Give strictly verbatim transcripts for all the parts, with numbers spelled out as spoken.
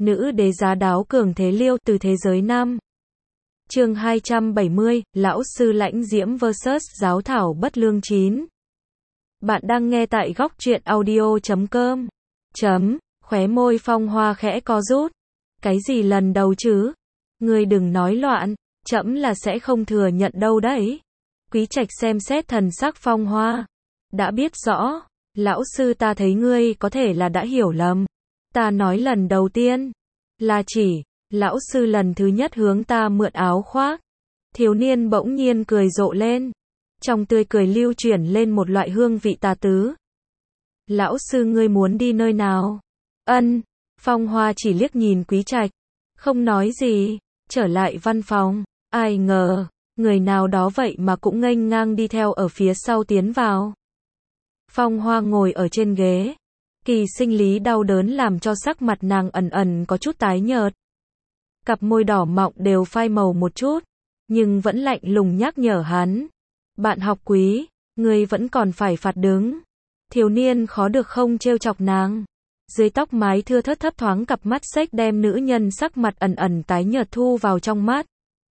nữ đế giá đáo cường thế liêu từ thế giới nam. Chương hai trăm bảy mươi, lão sư lãnh diễm versus giáo thảo bất lương chín. Bạn đang nghe tại góc truyện audio chấm com. Chấm, khóe môi Phong Hoa khẽ co rút. Cái gì lần đầu chứ? Ngươi đừng nói loạn, trẫm là sẽ không thừa nhận đâu đấy. Quý Trạch xem xét thần sắc Phong Hoa. Đã biết rõ, lão sư ta thấy ngươi có thể là đã hiểu lầm. Ta nói lần đầu tiên, là chỉ, lão sư lần thứ nhất hướng ta mượn áo khoác. Thiếu niên bỗng nhiên cười rộ lên. Trong tươi cười lưu chuyển lên một loại hương vị tà tứ. Lão sư ngươi muốn đi nơi nào? Ân, Phong Hoa chỉ liếc nhìn Quý Trạch. Không nói gì, trở lại văn phòng. Ai ngờ, người nào đó vậy mà cũng nghênh ngang đi theo ở phía sau tiến vào. Phong Hoa ngồi ở trên ghế. Kỳ sinh lý đau đớn làm cho sắc mặt nàng ẩn ẩn có chút tái nhợt. Cặp môi đỏ mọng đều phai màu một chút, nhưng vẫn lạnh lùng nhắc nhở hắn. Bạn học Quý, ngươi vẫn còn phải phạt đứng. Thiếu niên khó được không trêu chọc nàng. Dưới tóc mái thưa thớt thấp thoáng cặp mắt xếch đem nữ nhân sắc mặt ẩn ẩn tái nhợt thu vào trong mắt.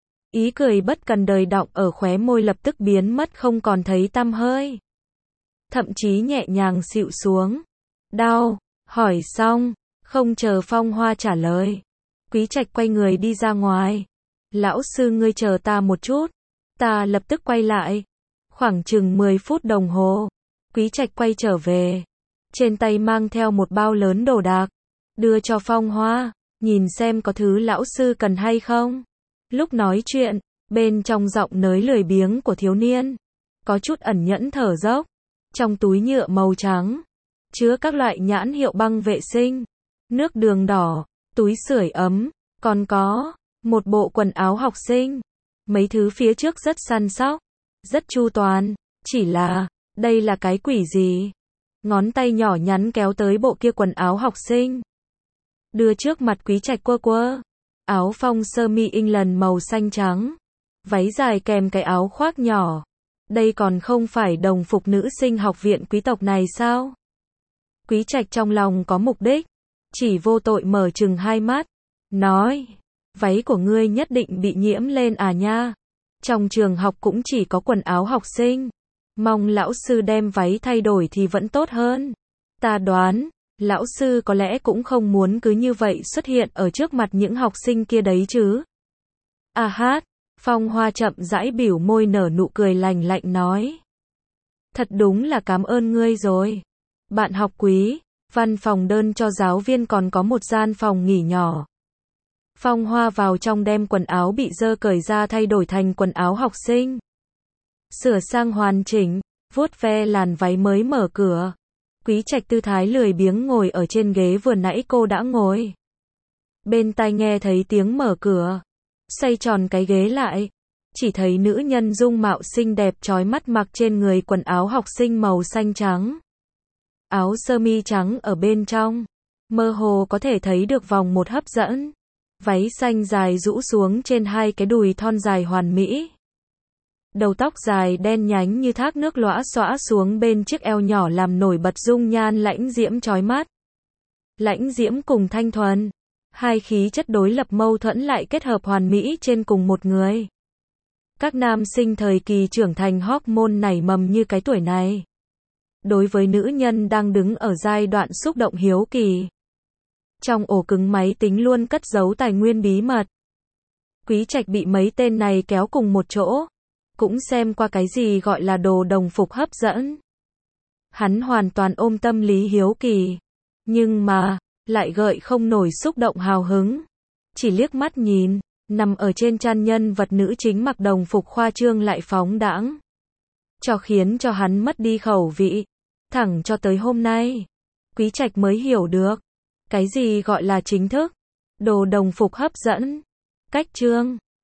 Ý cười bất cần đời đọng ở khóe môi lập tức biến mất không còn thấy tăm hơi. Thậm chí nhẹ nhàng xịu xuống. Đau, hỏi xong, không chờ Phong Hoa trả lời. Quý Trạch quay người đi ra ngoài. Lão sư ngươi chờ ta một chút. Ta lập tức quay lại. Khoảng chừng mười phút đồng hồ. Quý Trạch quay trở về. Trên tay mang theo một bao lớn đồ đạc. Đưa cho Phong Hoa. Nhìn xem có thứ lão sư cần hay không. Lúc nói chuyện, bên trong giọng nới lười biếng của thiếu niên. Có chút ẩn nhẫn thở dốc. Trong túi nhựa màu trắng. Chứa các loại nhãn hiệu băng vệ sinh. Nước đường đỏ. Túi sưởi ấm. Còn có một bộ quần áo học sinh. Mấy thứ phía trước rất săn sóc. Rất chu toàn. Chỉ là, đây là cái quỷ gì? Ngón tay nhỏ nhắn kéo tới bộ kia quần áo học sinh. Đưa trước mặt Quý Trạch quơ quơ. Áo phông sơ mi England màu xanh trắng. Váy dài kèm cái áo khoác nhỏ. Đây còn không phải đồng phục nữ sinh học viện quý tộc này sao? Quý Trạch trong lòng có mục đích. Chỉ vô tội mở trừng hai mắt. Nói, váy của ngươi nhất định bị nhiễm lên à nha. Trong trường học cũng chỉ có quần áo học sinh. Mong lão sư đem váy thay đổi thì vẫn tốt hơn. Ta đoán, lão sư có lẽ cũng không muốn cứ như vậy xuất hiện ở trước mặt những học sinh kia đấy chứ. À hát, Phong Hoa chậm rãi bỉu môi nở nụ cười lành lạnh nói. Thật đúng là cảm ơn ngươi rồi. Bạn học Quý, văn phòng đơn cho giáo viên còn có một gian phòng nghỉ nhỏ. Phong Hoa vào trong đem quần áo bị dơ cởi ra thay đổi thành quần áo học sinh. Sửa sang hoàn chỉnh, vuốt ve làn váy mới mở cửa. Quý Trạch tư thái lười biếng ngồi ở trên ghế vừa nãy cô đã ngồi. Bên tai nghe thấy tiếng mở cửa. Xoay tròn cái ghế lại. Chỉ thấy nữ nhân dung mạo xinh đẹp chói mắt mặc trên người quần áo học sinh màu xanh trắng. Áo sơ mi trắng ở bên trong. Mơ hồ có thể thấy được vòng một hấp dẫn. Váy xanh dài rũ xuống trên hai cái đùi thon dài hoàn mỹ. Đầu tóc dài đen nhánh như thác nước lõa xõa xuống bên chiếc eo nhỏ làm nổi bật dung nhan lãnh diễm chói mắt. Lãnh diễm cùng thanh thuần. Hai khí chất đối lập mâu thuẫn lại kết hợp hoàn mỹ trên cùng một người. Các nam sinh thời kỳ trưởng thành hormone nảy mầm như cái tuổi này. Đối với nữ nhân đang đứng ở giai đoạn xúc động hiếu kỳ. Trong ổ cứng máy tính luôn cất giấu tài nguyên bí mật. Quý Trạch bị mấy tên này kéo cùng một chỗ. Cũng xem qua cái gì gọi là đồ đồng phục hấp dẫn. Hắn hoàn toàn ôm tâm lý hiếu kỳ. Nhưng mà, lại gợi không nổi xúc động hào hứng. Chỉ liếc mắt nhìn, nằm ở trên chăn nhân vật nữ chính mặc đồng phục khoa trương lại phóng đãng. Cho khiến cho hắn mất đi khẩu vị. Thẳng cho tới hôm nay, Quý Trạch mới hiểu được. Cái gì gọi là chính thức? Đồ đồng phục hấp dẫn. Cách chương